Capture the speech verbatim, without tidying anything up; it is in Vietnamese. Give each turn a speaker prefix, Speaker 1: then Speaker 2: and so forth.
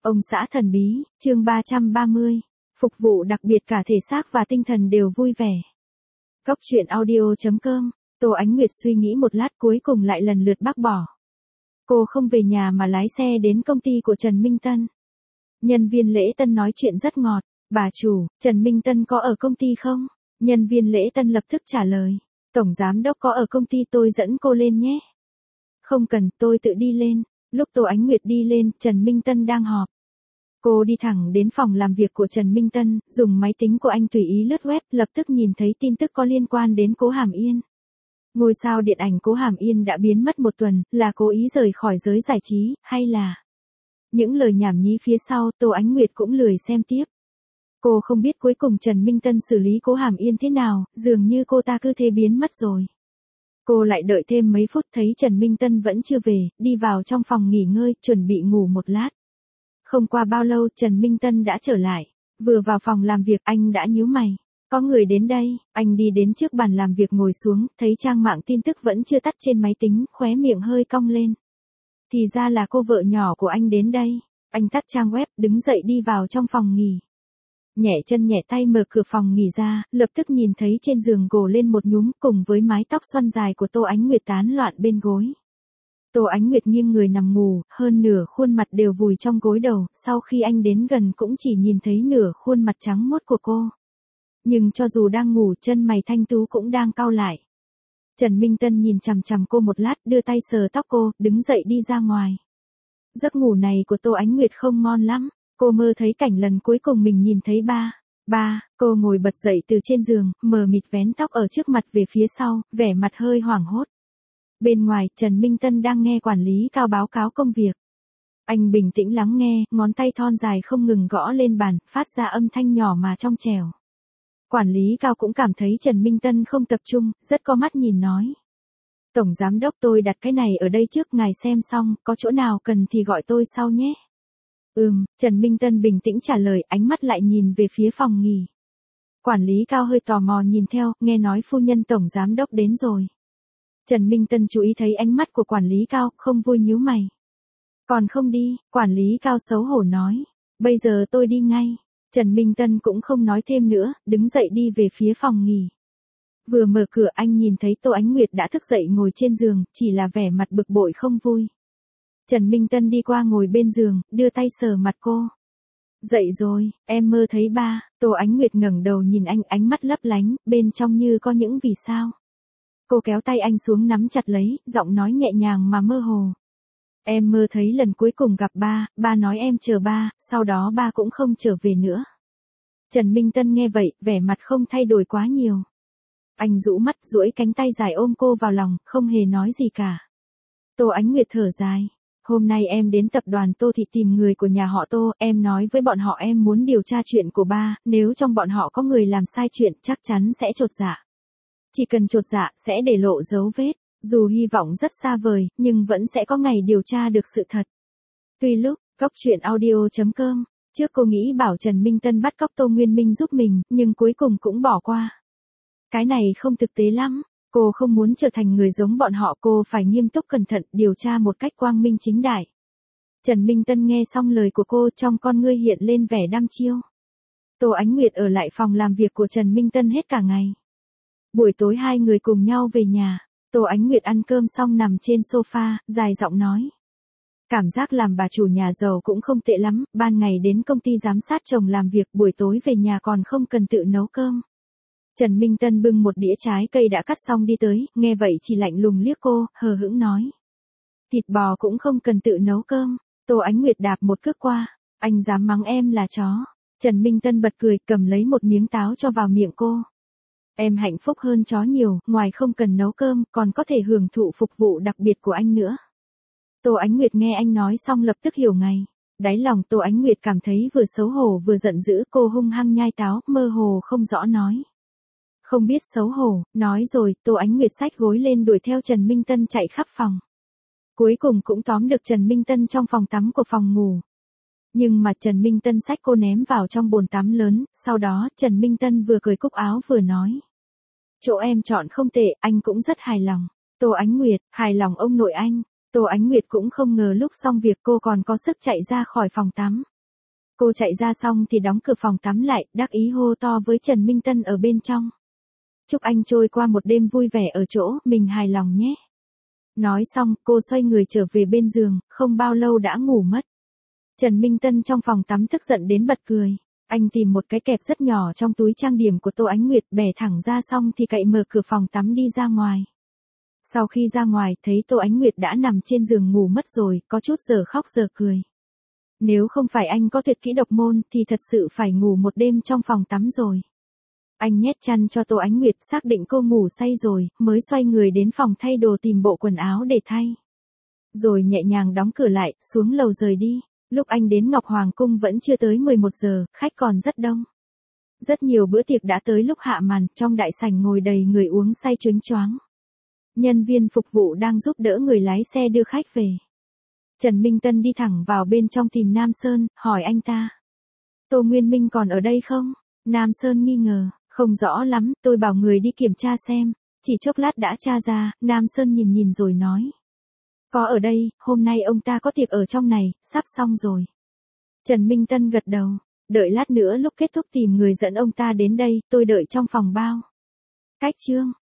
Speaker 1: Ông xã thần bí, chương ba trăm ba mươi. Phục vụ đặc biệt cả thể xác và tinh thần đều vui vẻ. Cốc truyện audio chấm com. Tô Ánh Nguyệt suy nghĩ một lát cuối cùng lại lần lượt bác bỏ. Cô không về nhà mà lái xe đến công ty của Trần Minh Tân. Nhân viên lễ tân nói chuyện rất ngọt. Bà chủ, Trần Minh Tân có ở công ty không? Nhân viên lễ tân lập tức trả lời. Tổng giám đốc có ở công ty, tôi dẫn cô lên nhé. Không cần, tôi tự đi lên. Lúc Tô Ánh Nguyệt đi lên, Trần Minh Tân đang họp. Cô đi thẳng đến phòng làm việc của Trần Minh Tân, dùng máy tính của anh tùy ý lướt web, lập tức nhìn thấy tin tức có liên quan đến Cố Hàm Yên. Ngôi sao điện ảnh Cố Hàm Yên đã biến mất một tuần, là cố ý rời khỏi giới giải trí, hay là... Những lời nhảm nhí phía sau, Tô Ánh Nguyệt cũng lười xem tiếp. Cô không biết cuối cùng Trần Minh Tân xử lý Cố Hàm Yên thế nào, dường như cô ta cứ thế biến mất rồi. Cô lại đợi thêm mấy phút thấy Trần Minh Tân vẫn chưa về, đi vào trong phòng nghỉ ngơi, chuẩn bị ngủ một lát. Không qua bao lâu Trần Minh Tân đã trở lại. Vừa vào phòng làm việc anh đã nhíu mày. Có người đến đây, anh đi đến trước bàn làm việc ngồi xuống, thấy trang mạng tin tức vẫn chưa tắt trên máy tính, khóe miệng hơi cong lên. Thì ra là cô vợ nhỏ của anh đến đây. Anh tắt trang web, đứng dậy đi vào trong phòng nghỉ. Nhẹ chân nhẹ tay mở cửa phòng nghỉ ra, lập tức nhìn thấy trên giường gồ lên một nhúm cùng với mái tóc xoăn dài của Tô Ánh Nguyệt tán loạn bên gối. Tô Ánh Nguyệt nghiêng người nằm ngủ, hơn nửa khuôn mặt đều vùi trong gối đầu, sau khi anh đến gần cũng chỉ nhìn thấy nửa khuôn mặt trắng muốt của cô. Nhưng cho dù đang ngủ, chân mày thanh tú cũng đang cau lại. Trần Minh Tân nhìn chằm chằm cô một lát, đưa tay sờ tóc cô, đứng dậy đi ra ngoài. Giấc ngủ này của Tô Ánh Nguyệt không ngon lắm. Cô mơ thấy cảnh lần cuối cùng mình nhìn thấy ba. Ba, cô ngồi bật dậy từ trên giường, mờ mịt vén tóc ở trước mặt về phía sau, vẻ mặt hơi hoảng hốt. Bên ngoài, Trần Minh Tân đang nghe quản lý Cao báo cáo công việc. Anh bình tĩnh lắng nghe, ngón tay thon dài không ngừng gõ lên bàn, phát ra âm thanh nhỏ mà trong trẻo. Quản lý Cao cũng cảm thấy Trần Minh Tân không tập trung, rất có mắt nhìn nói. Tổng giám đốc, tôi đặt cái này ở đây trước, ngài xem xong, có chỗ nào cần thì gọi tôi sau nhé. Ừm, Trần Minh Tân bình tĩnh trả lời, ánh mắt lại nhìn về phía phòng nghỉ. Quản lý Cao hơi tò mò nhìn theo, nghe nói phu nhân tổng giám đốc đến rồi. Trần Minh Tân chú ý thấy ánh mắt của quản lý Cao, không vui nhíu mày. Còn không đi, quản lý Cao xấu hổ nói. Bây giờ tôi đi ngay. Trần Minh Tân cũng không nói thêm nữa, đứng dậy đi về phía phòng nghỉ. Vừa mở cửa anh nhìn thấy Tô Ánh Nguyệt đã thức dậy ngồi trên giường, chỉ là vẻ mặt bực bội không vui. Trần Minh Tân đi qua ngồi bên giường, đưa tay sờ mặt cô. Dậy rồi, em mơ thấy ba. Tô Ánh Nguyệt ngẩng đầu nhìn anh, ánh mắt lấp lánh, bên trong như có những vì sao. Cô kéo tay anh xuống nắm chặt lấy, giọng nói nhẹ nhàng mà mơ hồ. Em mơ thấy lần cuối cùng gặp ba, ba nói em chờ ba, sau đó ba cũng không trở về nữa. Trần Minh Tân nghe vậy, vẻ mặt không thay đổi quá nhiều. Anh rũ mắt, duỗi cánh tay dài ôm cô vào lòng, không hề nói gì cả. Tô Ánh Nguyệt thở dài. Hôm nay em đến tập đoàn Tô Thị tìm người của nhà họ Tô, em nói với bọn họ em muốn điều tra chuyện của ba, nếu trong bọn họ có người làm sai chuyện chắc chắn sẽ chột dạ. Chỉ cần chột dạ sẽ để lộ dấu vết, dù hy vọng rất xa vời, nhưng vẫn sẽ có ngày điều tra được sự thật. Tuy lúc, cốc truyện audio chấm com, trước cô nghĩ bảo Trần Minh Tân bắt cóc Tô Nguyên Minh giúp mình, nhưng cuối cùng cũng bỏ qua. Cái này không thực tế lắm. Cô không muốn trở thành người giống bọn họ, cô phải nghiêm túc cẩn thận, điều tra một cách quang minh chính đại. Trần Minh Tân nghe xong lời của cô, trong con ngươi hiện lên vẻ đăm chiêu. Tô Ánh Nguyệt ở lại phòng làm việc của Trần Minh Tân hết cả ngày. Buổi tối hai người cùng nhau về nhà, Tô Ánh Nguyệt ăn cơm xong nằm trên sofa, dài giọng nói. Cảm giác làm bà chủ nhà giàu cũng không tệ lắm, ban ngày đến công ty giám sát chồng làm việc, buổi tối về nhà còn không cần tự nấu cơm. Trần Minh Tân bưng một đĩa trái cây đã cắt xong đi tới, nghe vậy chỉ lạnh lùng liếc cô, hờ hững nói. Thịt bò cũng không cần tự nấu cơm. Tô Ánh Nguyệt đạp một cước qua. Anh dám mắng em là chó. Trần Minh Tân bật cười, cầm lấy một miếng táo cho vào miệng cô. Em hạnh phúc hơn chó nhiều, ngoài không cần nấu cơm, còn có thể hưởng thụ phục vụ đặc biệt của anh nữa. Tô Ánh Nguyệt nghe anh nói xong lập tức hiểu ngay. Đáy lòng Tô Ánh Nguyệt cảm thấy vừa xấu hổ vừa giận dữ, cô hung hăng nhai táo, mơ hồ không rõ nói. Không biết xấu hổ, nói rồi, Tô Ánh Nguyệt xách gối lên đuổi theo Trần Minh Tân chạy khắp phòng. Cuối cùng cũng tóm được Trần Minh Tân trong phòng tắm của phòng ngủ. Nhưng mà Trần Minh Tân xách cô ném vào trong bồn tắm lớn, sau đó Trần Minh Tân vừa cởi cúc áo vừa nói. Chỗ em chọn không tệ, anh cũng rất hài lòng. Tô Ánh Nguyệt, hài lòng ông nội anh. Tô Ánh Nguyệt cũng không ngờ lúc xong việc cô còn có sức chạy ra khỏi phòng tắm. Cô chạy ra xong thì đóng cửa phòng tắm lại, đắc ý hô to với Trần Minh Tân ở bên trong. Chúc anh trôi qua một đêm vui vẻ ở chỗ mình hài lòng nhé. Nói xong, cô xoay người trở về bên giường, không bao lâu đã ngủ mất. Trần Minh Tân trong phòng tắm tức giận đến bật cười. Anh tìm một cái kẹp rất nhỏ trong túi trang điểm của Tô Ánh Nguyệt, bẻ thẳng ra xong thì cậy mở cửa phòng tắm đi ra ngoài. Sau khi ra ngoài, thấy Tô Ánh Nguyệt đã nằm trên giường ngủ mất rồi, có chút giờ khóc giờ cười. Nếu không phải anh có tuyệt kỹ độc môn thì thật sự phải ngủ một đêm trong phòng tắm rồi. Anh nhét chăn cho Tô Ánh Nguyệt, xác định cô ngủ say rồi, mới xoay người đến phòng thay đồ tìm bộ quần áo để thay. Rồi nhẹ nhàng đóng cửa lại, xuống lầu rời đi. Lúc anh đến Ngọc Hoàng Cung vẫn chưa tới mười một giờ, khách còn rất đông. Rất nhiều bữa tiệc đã tới lúc hạ màn, trong đại sảnh ngồi đầy người uống say choáng choáng. Nhân viên phục vụ đang giúp đỡ người lái xe đưa khách về. Trần Minh Tân đi thẳng vào bên trong tìm Nam Sơn, hỏi anh ta. Tô Nguyên Minh còn ở đây không? Nam Sơn nghi ngờ, không rõ lắm, tôi bảo người đi kiểm tra xem. Chỉ chốc lát đã tra ra, Nam Sơn nhìn nhìn rồi nói. Có ở đây, hôm nay ông ta có tiệc ở trong này, sắp xong rồi. Trần Minh Tân gật đầu, đợi lát nữa lúc kết thúc tìm người dẫn ông ta đến đây, tôi đợi trong phòng bao. Cách chương.